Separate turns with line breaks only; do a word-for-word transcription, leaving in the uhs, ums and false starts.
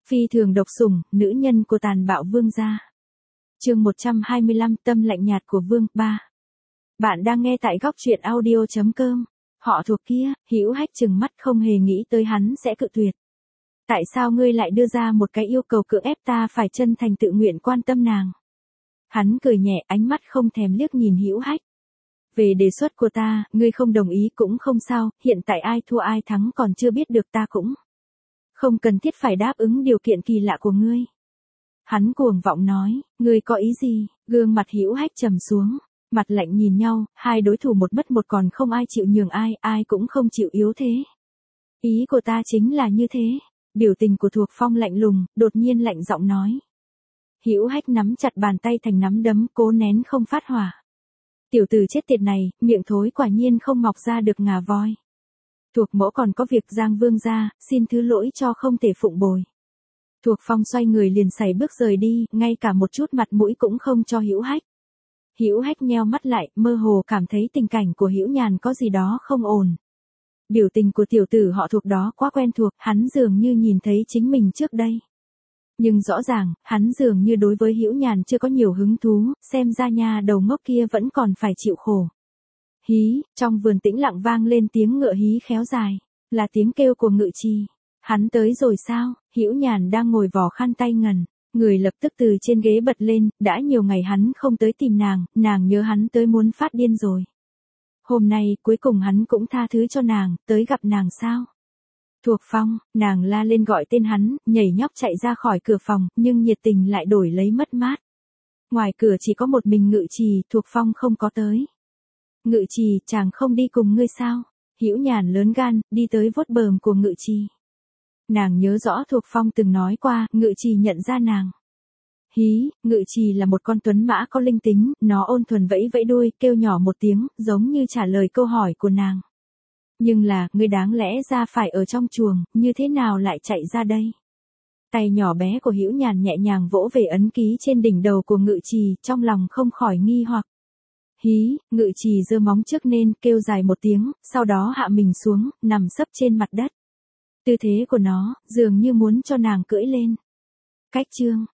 Phi thường độc sủng, nữ nhân của tàn bạo vương gia. Chương một trăm hai mươi lăm, tâm lạnh nhạt của vương, ba. Bạn đang nghe tại góc truyện audio chấm com. Họ thuộc kia, Hữu Hách trừng mắt không hề nghĩ tới hắn sẽ cự tuyệt. Tại sao ngươi lại đưa ra một cái yêu cầu cưỡng ép ta phải chân thành tự nguyện quan tâm nàng? Hắn cười nhẹ, ánh mắt không thèm liếc nhìn Hữu Hách. Về đề xuất của ta, ngươi không đồng ý cũng không sao, hiện tại ai thua ai thắng còn chưa biết được, ta cũng không cần thiết phải đáp ứng điều kiện kỳ lạ của ngươi. Hắn cuồng vọng nói, ngươi có ý gì? Gương mặt Hữu Hách trầm xuống, mặt lạnh nhìn nhau, hai đối thủ một mất một còn không ai chịu nhường ai, ai cũng không chịu yếu thế. Ý của ta chính là như thế. Biểu tình của Thuộc Phong lạnh lùng, đột nhiên lạnh giọng nói. Hữu Hách nắm chặt bàn tay thành nắm đấm, cố nén không phát hỏa. Tiểu tử chết tiệt này, miệng thối quả nhiên không mọc ra được ngà voi. Thuộc mẫu còn có việc Giang Vương gia, xin thứ lỗi cho không thể phụng bồi. Thuộc Phong xoay người liền sải bước rời đi, ngay cả một chút mặt mũi cũng không cho Hữu Hách. Hữu Hách nheo mắt lại, mơ hồ cảm thấy tình cảnh của Hữu Nhàn có gì đó không ổn. Biểu tình của tiểu tử họ Thuộc đó quá quen thuộc, hắn dường như nhìn thấy chính mình trước đây. Nhưng rõ ràng, hắn dường như đối với Hữu Nhàn chưa có nhiều hứng thú, xem ra nha đầu ngốc kia vẫn còn phải chịu khổ. Hí, trong vườn tĩnh lặng vang lên tiếng ngựa hí khéo dài, là tiếng kêu của Ngự Trì. Hắn tới rồi sao? Hữu Nhàn đang ngồi vò khăn tay ngần, người lập tức từ trên ghế bật lên, đã nhiều ngày hắn không tới tìm nàng, nàng nhớ hắn tới muốn phát điên rồi. Hôm nay, cuối cùng hắn cũng tha thứ cho nàng, tới gặp nàng sao? Thuộc Phong, nàng la lên gọi tên hắn, nhảy nhóc chạy ra khỏi cửa phòng, nhưng nhiệt tình lại đổi lấy mất mát. Ngoài cửa chỉ có một mình Ngự Trì, Thuộc Phong không có tới. Ngự Trì, chàng không đi cùng ngươi sao? Hữu Nhàn lớn gan, đi tới vuốt bờm của Ngự Trì. Nàng nhớ rõ Thuộc Phong từng nói qua, Ngự Trì nhận ra nàng. Hí, Ngự Trì là một con tuấn mã có linh tính, nó ôn thuần vẫy vẫy đuôi, kêu nhỏ một tiếng, giống như trả lời câu hỏi của nàng. Nhưng là, ngươi đáng lẽ ra phải ở trong chuồng, như thế nào lại chạy ra đây? Tay nhỏ bé của Hữu Nhàn nhẹ nhàng vỗ về ấn ký trên đỉnh đầu của Ngự Trì, trong lòng không khỏi nghi hoặc. Hí, Ngự Trì giơ móng trước nên, kêu dài một tiếng, sau đó hạ mình xuống, nằm sấp trên mặt đất. Tư thế của nó, dường như muốn cho nàng cưỡi lên. Cách chương,